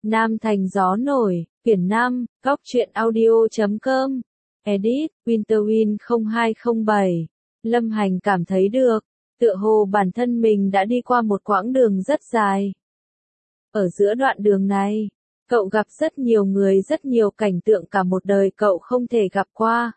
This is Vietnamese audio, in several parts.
Nam thành gió nổi, quyển 5, góc truyện audio.com, edit, Winterwind 0207. Lâm Hành cảm thấy được, tựa hồ bản thân mình đã đi qua một quãng đường rất dài. Ở giữa đoạn đường này, cậu gặp rất nhiều người, rất nhiều cảnh tượng cả một đời cậu không thể gặp qua.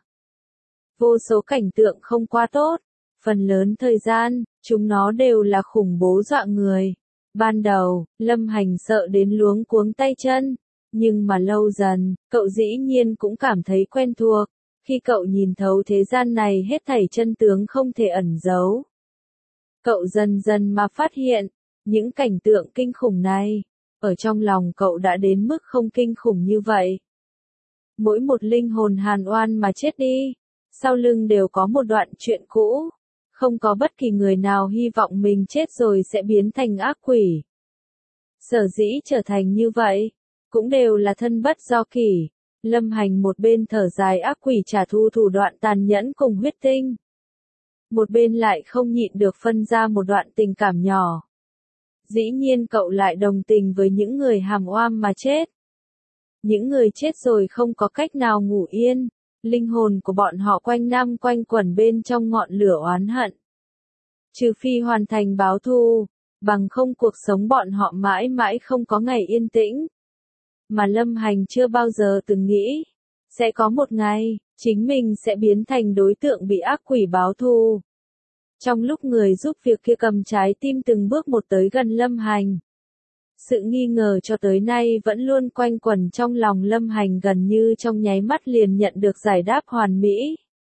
Vô số cảnh tượng không quá tốt, phần lớn thời gian, chúng nó đều là khủng bố dọa người. Ban đầu, Lâm Hành sợ đến luống cuống tay chân, nhưng mà lâu dần, cậu dĩ nhiên cũng cảm thấy quen thuộc, khi cậu nhìn thấu thế gian này hết thảy chân tướng không thể ẩn giấu. Cậu dần dần mà phát hiện, những cảnh tượng kinh khủng này, ở trong lòng cậu đã đến mức không kinh khủng như vậy. Mỗi một linh hồn hàn oan mà chết đi, sau lưng đều có một đoạn chuyện cũ. Không có bất kỳ người nào hy vọng mình chết rồi sẽ biến thành ác quỷ. Sở dĩ trở thành như vậy, cũng đều là thân bất do kỷ. Lâm Hành một bên thở dài ác quỷ trả thù thủ đoạn tàn nhẫn cùng huyết tinh. Một bên lại không nhịn được phân ra một đoạn tình cảm nhỏ. Dĩ nhiên cậu lại đồng tình với những người hàm oam mà chết. Những người chết rồi không có cách nào ngủ yên. Linh hồn của bọn họ quanh năm quanh quẩn bên trong ngọn lửa oán hận. Trừ phi hoàn thành báo thù, bằng không cuộc sống bọn họ mãi mãi không có ngày yên tĩnh. Mà Lâm Hành chưa bao giờ từng nghĩ, sẽ có một ngày, chính mình sẽ biến thành đối tượng bị ác quỷ báo thù. Trong lúc người giúp việc kia cầm trái tim từng bước một tới gần Lâm Hành. Sự nghi ngờ cho tới nay vẫn luôn quanh quẩn trong lòng Lâm Hành, gần như trong nháy mắt liền nhận được giải đáp hoàn mỹ.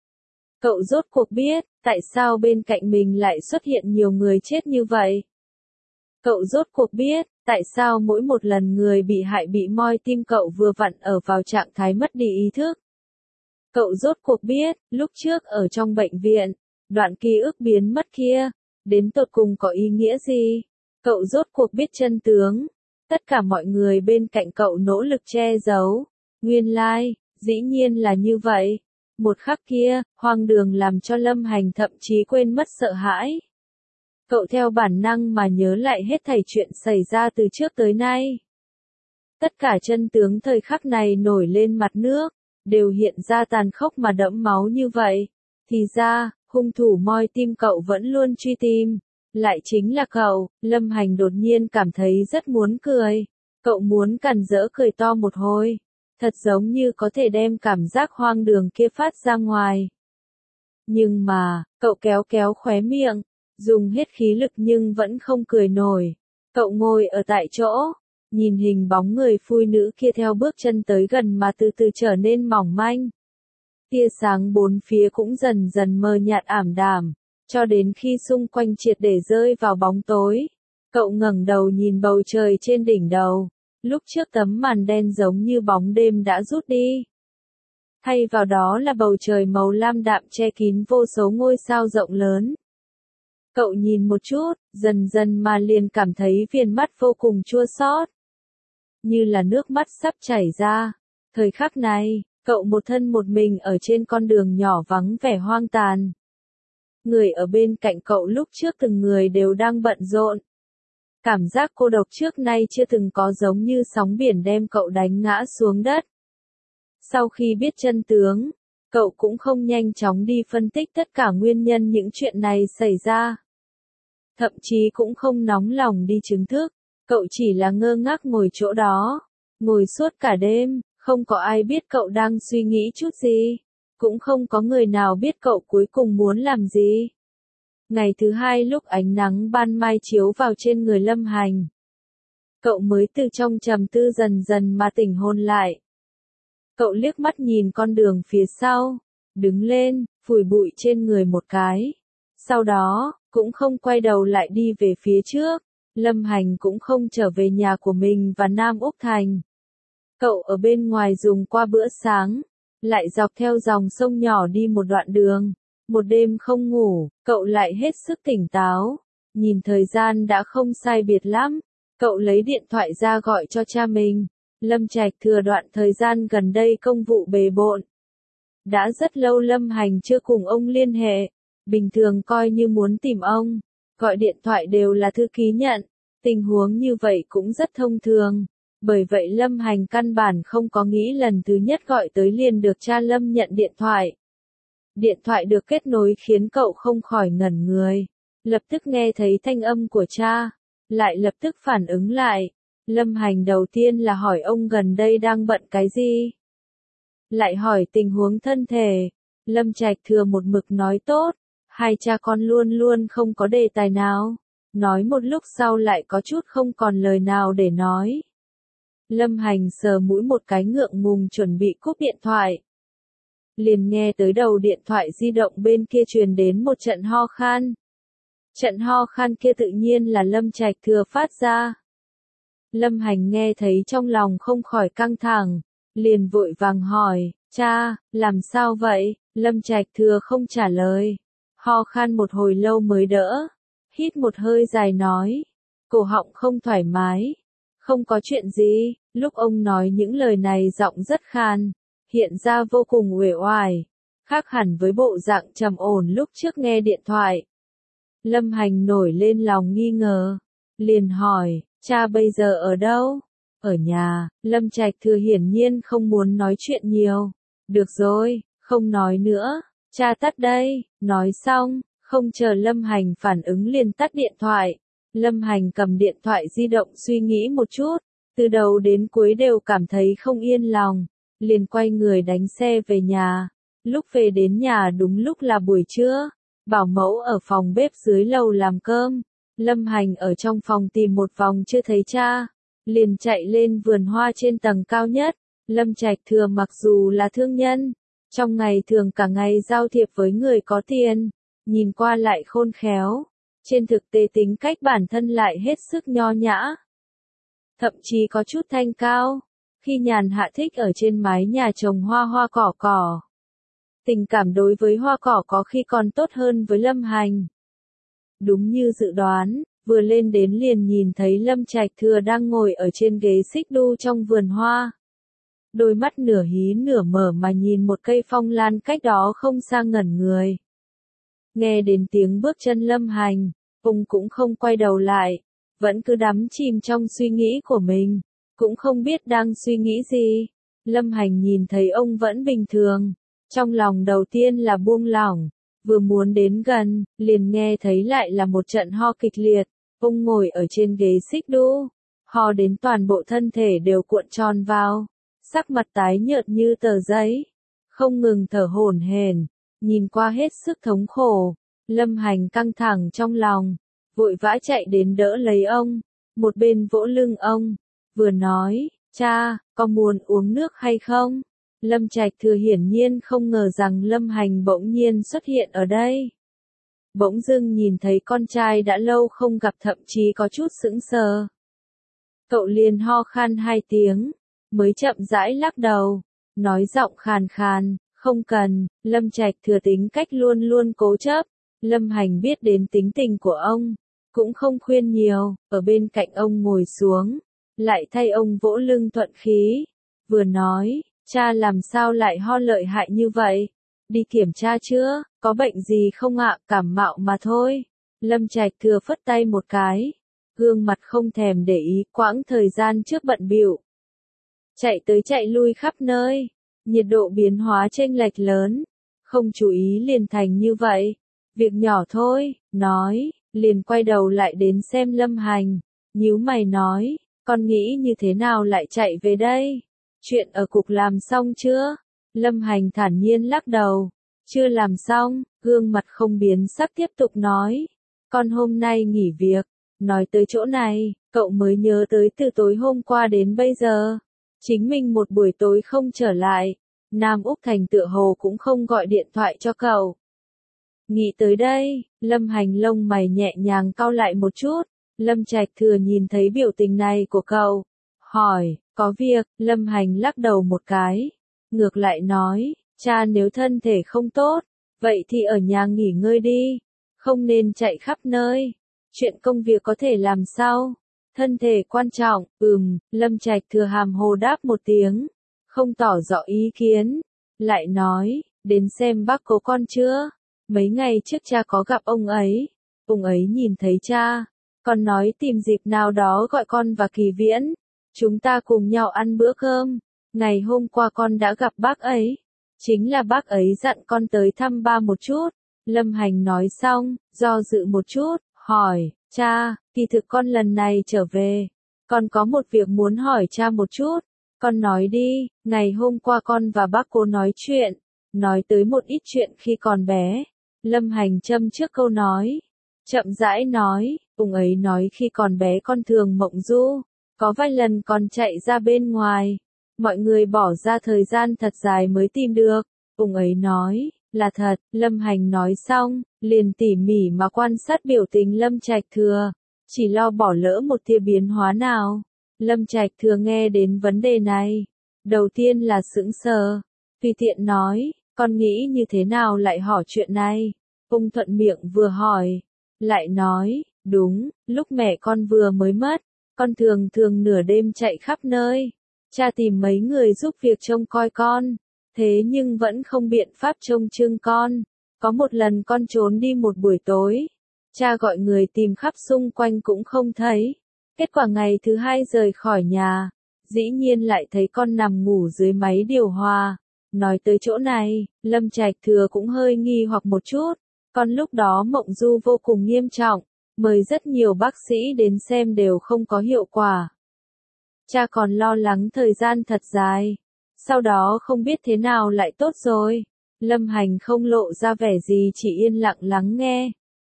Cậu rốt cuộc biết, tại sao bên cạnh mình lại xuất hiện nhiều người chết như vậy. Cậu rốt cuộc biết, tại sao mỗi một lần người bị hại bị moi tim cậu vừa vặn ở vào trạng thái mất đi ý thức. Cậu rốt cuộc biết, lúc trước ở trong bệnh viện, đoạn ký ức biến mất kia, đến tột cùng có ý nghĩa gì. Cậu rốt cuộc biết chân tướng, tất cả mọi người bên cạnh cậu nỗ lực che giấu, nguyên lai, dĩ nhiên là như vậy. Một khắc kia, hoang đường làm cho Lâm Hành thậm chí quên mất sợ hãi. Cậu theo bản năng mà nhớ lại hết thảy chuyện xảy ra từ trước tới nay. Tất cả chân tướng thời khắc này nổi lên mặt nước, đều hiện ra tàn khốc mà đẫm máu như vậy. Thì ra, hung thủ moi tim cậu vẫn luôn truy tìm. Lại chính là cậu. Lâm Hành đột nhiên cảm thấy rất muốn cười. Cậu muốn càn rỡ cười to một hồi. Thật giống như có thể đem cảm giác hoang đường kia phát ra ngoài. Nhưng mà, cậu kéo kéo khóe miệng, dùng hết khí lực nhưng vẫn không cười nổi. Cậu ngồi ở tại chỗ, nhìn hình bóng người phụ nữ kia theo bước chân tới gần mà từ từ trở nên mỏng manh. Tia sáng bốn phía cũng dần dần mờ nhạt ảm đạm. Cho đến khi xung quanh triệt để rơi vào bóng tối, cậu ngẩng đầu nhìn bầu trời trên đỉnh đầu. Lúc trước tấm màn đen giống như bóng đêm đã rút đi. Thay vào đó là bầu trời màu lam đạm che kín vô số ngôi sao rộng lớn. Cậu nhìn một chút, dần dần mà liền cảm thấy viền mắt vô cùng chua xót. Như là nước mắt sắp chảy ra. Thời khắc này, cậu một thân một mình ở trên con đường nhỏ vắng vẻ hoang tàn. Người ở bên cạnh cậu lúc trước từng người đều đang bận rộn. Cảm giác cô độc trước nay chưa từng có, giống như sóng biển đem cậu đánh ngã xuống đất. Sau khi biết chân tướng, cậu cũng không nhanh chóng đi phân tích tất cả nguyên nhân những chuyện này xảy ra. Thậm chí cũng không nóng lòng đi chứng thức, cậu chỉ là ngơ ngác ngồi chỗ đó, ngồi suốt cả đêm, không có ai biết cậu đang suy nghĩ chút gì. Cũng không có người nào biết cậu cuối cùng muốn làm gì. Ngày thứ hai lúc ánh nắng ban mai chiếu vào trên người Lâm Hành, cậu mới từ trong trầm tư dần dần mà tỉnh hồn lại. Cậu liếc mắt nhìn con đường phía sau, đứng lên, phủi bụi trên người một cái. Sau đó, cũng không quay đầu lại đi về phía trước. Lâm Hành cũng không trở về nhà của mình và Nam Úc Thành. Cậu ở bên ngoài dùng qua bữa sáng. Lại dọc theo dòng sông nhỏ đi một đoạn đường. Một đêm không ngủ, cậu lại hết sức tỉnh táo. Nhìn thời gian đã không sai biệt lắm. Cậu lấy điện thoại ra gọi cho cha mình. Lâm Trạch thừa đoạn thời gian gần đây công vụ bề bộn. Đã rất lâu Lâm Hành chưa cùng ông liên hệ. Bình thường coi như muốn tìm ông, gọi điện thoại đều là thư ký nhận. Tình huống như vậy cũng rất thông thường. Bởi vậy Lâm Hành căn bản không có nghĩ lần thứ nhất gọi tới liền được cha Lâm nhận điện thoại. Điện thoại được kết nối khiến cậu không khỏi ngẩn người. Lập tức nghe thấy thanh âm của cha, lại lập tức phản ứng lại. Lâm Hành đầu tiên là hỏi ông gần đây đang bận cái gì. Lại hỏi tình huống thân thể. Lâm Trạch Thừa một mực nói tốt, hai cha con luôn luôn không có đề tài nào. Nói một lúc sau lại có chút không còn lời nào để nói. Lâm Hành sờ mũi một cái ngượng ngùng chuẩn bị cúp điện thoại. Liền nghe tới đầu điện thoại di động bên kia truyền đến một trận ho khan. Trận ho khan kia tự nhiên là Lâm Trạch Thừa phát ra. Lâm Hành nghe thấy trong lòng không khỏi căng thẳng, liền vội vàng hỏi, cha, làm sao vậy? Lâm Trạch Thừa không trả lời, ho khan một hồi lâu mới đỡ, hít một hơi dài nói, cổ họng không thoải mái, không có chuyện gì. Lúc ông nói những lời này giọng rất khan, hiện ra vô cùng uể oải, khác hẳn với bộ dạng trầm ổn lúc trước nghe điện thoại. Lâm Hành nổi lên lòng nghi ngờ, liền hỏi, cha bây giờ ở đâu? Ở nhà. Lâm Trạch Thừa hiển nhiên không muốn nói chuyện nhiều. Được rồi, không nói nữa, cha tắt đây. Nói xong, không chờ Lâm Hành phản ứng liền tắt điện thoại. Lâm Hành cầm điện thoại di động suy nghĩ một chút, từ đầu đến cuối đều cảm thấy không yên lòng, liền quay người đánh xe về nhà. Lúc về đến nhà đúng lúc là buổi trưa, bảo mẫu ở phòng bếp dưới lầu làm cơm. Lâm Hành ở trong phòng tìm một vòng chưa thấy cha, liền chạy lên vườn hoa trên tầng cao nhất. Lâm Trạch Thừa mặc dù là thương nhân, trong ngày thường cả ngày giao thiệp với người có tiền, nhìn qua lại khôn khéo, trên thực tế tính cách bản thân lại hết sức nho nhã, thậm chí có chút thanh cao. Khi nhàn hạ thích ở trên mái nhà trồng hoa hoa cỏ cỏ. Tình cảm đối với hoa cỏ có khi còn tốt hơn với Lâm Hành. Đúng như dự đoán, vừa lên đến liền nhìn thấy Lâm Trạch Thừa đang ngồi ở trên ghế xích đu trong vườn hoa. Đôi mắt nửa hí nửa mở mà nhìn một cây phong lan cách đó không xa ngẩn người. Nghe đến tiếng bước chân Lâm Hành, ông cũng không quay đầu lại, vẫn cứ đắm chìm trong suy nghĩ của mình, cũng không biết đang suy nghĩ gì. Lâm Hành nhìn thấy ông vẫn bình thường, trong lòng đầu tiên là buông lỏng, vừa muốn đến gần, liền nghe thấy lại là một trận ho kịch liệt. Ông ngồi ở trên ghế xích đu, ho đến toàn bộ thân thể đều cuộn tròn vào, sắc mặt tái nhợt như tờ giấy, không ngừng thở hổn hển, nhìn qua hết sức thống khổ. Lâm Hành căng thẳng trong lòng, vội vã chạy đến đỡ lấy ông, một bên vỗ lưng ông, vừa nói, cha, có muốn uống nước hay không? Lâm Trạch Thừa hiển nhiên không ngờ rằng Lâm Hành bỗng nhiên xuất hiện ở đây. Bỗng dưng nhìn thấy con trai đã lâu không gặp thậm chí có chút sững sờ. Cậu liền ho khan 2 tiếng, mới chậm rãi lắc đầu, nói giọng khàn khàn, không cần. Lâm Trạch Thừa tính cách luôn luôn cố chấp, Lâm Hành biết đến tính tình của ông, cũng không khuyên nhiều, ở bên cạnh ông ngồi xuống, lại thay ông vỗ lưng thuận khí, vừa nói, cha làm sao lại ho lợi hại như vậy? Đi kiểm tra chưa? Có bệnh gì không ạ? Cảm mạo mà thôi. Lâm Trạch Thừa phất tay một cái, gương mặt không thèm để ý, quãng thời gian trước bận bịu, chạy tới chạy lui khắp nơi, nhiệt độ biến hóa chênh lệch lớn, không chú ý liền thành như vậy. Việc nhỏ thôi, nói, liền quay đầu lại đến xem Lâm Hành, nhíu mày nói, con nghĩ như thế nào lại chạy về đây? Chuyện ở cục làm xong chưa? Lâm Hành thản nhiên lắc đầu, chưa làm xong. Gương mặt không biến sắc tiếp tục nói, con hôm nay nghỉ việc. Nói tới chỗ này, cậu mới nhớ tới từ tối hôm qua đến bây giờ, chính mình một buổi tối không trở lại, Nam Úc Thành tựa hồ cũng không gọi điện thoại cho cậu. Nghĩ tới đây, Lâm Hành lông mày nhẹ nhàng cau lại một chút. Lâm Trạch Thừa nhìn thấy biểu tình này của cậu, hỏi, có việc? Lâm Hành lắc đầu một cái, ngược lại nói, cha nếu thân thể không tốt, vậy thì ở nhà nghỉ ngơi đi, không nên chạy khắp nơi. Chuyện công việc có thể làm sau, thân thể quan trọng. Lâm Trạch Thừa hàm hồ đáp một tiếng, không tỏ rõ ý kiến, lại nói, đến xem bác cố con chưa? Mấy ngày trước cha có gặp ông ấy nhìn thấy cha, con nói tìm dịp nào đó gọi con và Kỳ Viễn, chúng ta cùng nhau ăn bữa cơm. Ngày hôm qua con đã gặp bác ấy. Chính là bác ấy dặn con tới thăm ba một chút. Lâm Hành nói xong, do dự một chút, hỏi, cha, kỳ thực con lần này trở về. Con có một việc muốn hỏi cha một chút. Con nói đi, ngày hôm qua con và bác cô nói chuyện. Nói tới một ít chuyện khi còn bé. Lâm Hành châm trước câu nói. Chậm rãi nói, ông ấy nói khi còn bé con thường mộng du. Có vài lần con chạy ra bên ngoài. Mọi người bỏ ra thời gian thật dài mới tìm được. Ông ấy nói, là thật. Lâm Hành nói xong, liền tỉ mỉ mà quan sát biểu tình Lâm Trạch Thừa. Chỉ lo bỏ lỡ một tia biến hóa nào. Lâm Trạch Thừa nghe đến vấn đề này. Đầu tiên là sững sờ. Tùy tiện nói, con nghĩ như thế nào lại hỏi chuyện này. Ông thuận miệng vừa hỏi. Lại nói, đúng, lúc mẹ con vừa mới mất. Con thường nửa đêm chạy khắp nơi. Cha tìm mấy người giúp việc trông coi con. Thế nhưng vẫn không biện pháp trông chừng con. Có một lần con trốn đi một buổi tối. Cha gọi người tìm khắp xung quanh cũng không thấy. Kết quả ngày thứ hai rời khỏi nhà. Dĩ nhiên lại thấy con nằm ngủ dưới máy điều hòa. Nói tới chỗ này, Lâm Trạch Thừa cũng hơi nghi hoặc một chút. Con lúc đó mộng du vô cùng nghiêm trọng. Mời rất nhiều bác sĩ đến xem đều không có hiệu quả. Cha còn lo lắng thời gian thật dài. Sau đó không biết thế nào lại tốt rồi. Lâm Hành không lộ ra vẻ gì, chỉ yên lặng lắng nghe.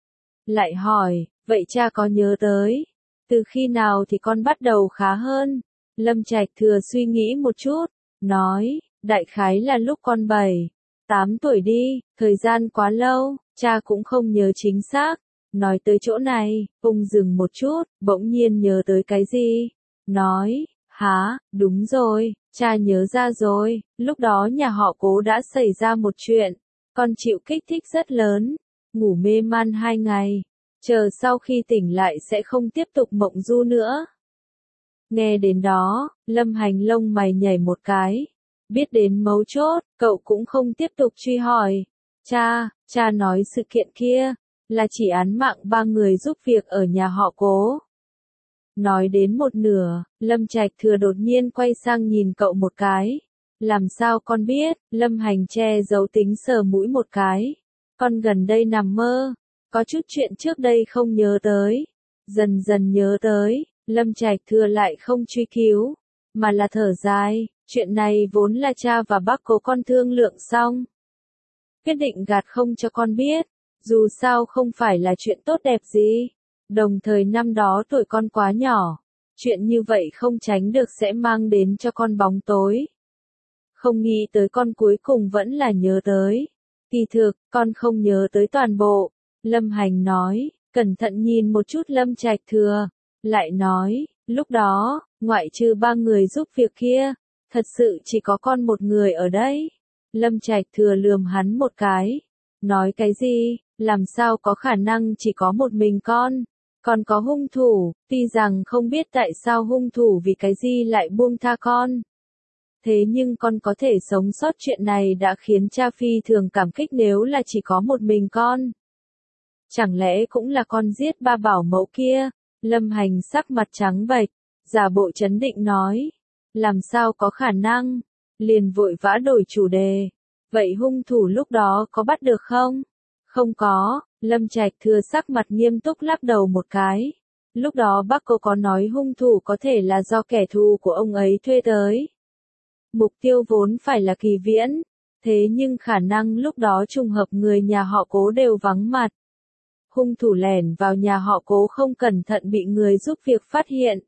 Lại hỏi, vậy cha có nhớ tới? Từ khi nào thì con bắt đầu khá hơn? Lâm Trạch Thừa suy nghĩ một chút. Nói, đại khái là lúc con 7, 8 tuổi đi. Thời gian quá lâu, cha cũng không nhớ chính xác. Nói tới chỗ này, ông dừng một chút, bỗng nhiên nhớ tới cái gì? Nói, hả, đúng rồi, cha nhớ ra rồi, lúc đó nhà họ Cố đã xảy ra một chuyện, con chịu kích thích rất lớn, ngủ mê man 2 ngày, chờ sau khi tỉnh lại sẽ không tiếp tục mộng du nữa. Nghe đến đó, Lâm Hành lông mày nhảy một cái, biết đến mấu chốt, cậu cũng không tiếp tục truy hỏi. Cha nói sự kiện kia, là chỉ án mạng 3 người giúp việc ở nhà họ Cố. Nói đến một nửa, Lâm Trạch Thừa đột nhiên quay sang nhìn cậu một cái. Làm sao con biết? Lâm Hành che giấu tính sờ mũi một cái. Con gần đây nằm mơ, có chút chuyện trước đây không nhớ tới. Dần dần nhớ tới, Lâm Trạch Thừa lại không truy cứu, mà là thở dài. Chuyện này vốn là cha và bác Cố con thương lượng xong. Quyết định gạt không cho con biết. Dù sao không phải là chuyện tốt đẹp gì. Đồng thời năm đó tuổi con quá nhỏ. Chuyện như vậy không tránh được sẽ mang đến cho con bóng tối. Không nghĩ tới con cuối cùng vẫn là nhớ tới. Kỳ thực, con không nhớ tới toàn bộ. Lâm Hành nói, cẩn thận nhìn một chút Lâm Trạch Thừa. Lại nói, lúc đó, ngoại trừ 3 người giúp việc kia, thật sự chỉ có con một người ở đây. Lâm Trạch Thừa lườm hắn một cái. Nói cái gì? Làm sao có khả năng chỉ có một mình con? Còn có hung thủ, tuy rằng không biết tại sao hung thủ vì cái gì lại buông tha con. Thế nhưng con có thể sống sót, chuyện này đã khiến cha phi thường cảm kích. Nếu là chỉ có một mình con, chẳng lẽ cũng là con giết 3 bảo mẫu kia? Lâm Hành sắc mặt trắng bệch, giả bộ trấn định nói. Làm sao có khả năng? Liền vội vã đổi chủ đề. Vậy hung thủ lúc đó có bắt được không? Không có. Lâm Trạch Thừa sắc mặt nghiêm túc lắc đầu một cái. Lúc đó bác Cố có nói hung thủ có thể là do kẻ thù của ông ấy thuê tới. Mục tiêu vốn phải là Kỳ Viễn. Thế nhưng khả năng lúc đó trùng hợp người nhà họ Cố đều vắng mặt. Hung thủ lẻn vào nhà họ Cố không cẩn thận bị người giúp việc phát hiện.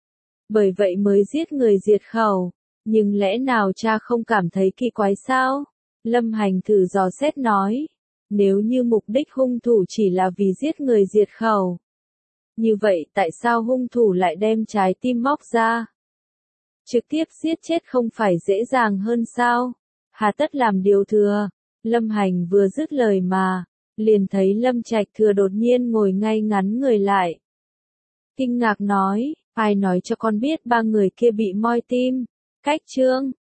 Bởi vậy mới giết người diệt khẩu. Nhưng lẽ nào cha không cảm thấy kỳ quái sao? Lâm Hành thử dò xét nói. Nếu như mục đích hung thủ chỉ là vì giết người diệt khẩu. Như vậy tại sao hung thủ lại đem trái tim móc ra? Trực tiếp giết chết không phải dễ dàng hơn sao? Hà tất làm điều thừa. Lâm Hành vừa dứt lời mà, liền thấy Lâm Trạch Thừa đột nhiên ngồi ngay ngắn người lại. Kinh ngạc nói, ai nói cho con biết 3 người kia bị moi tim? Cách chương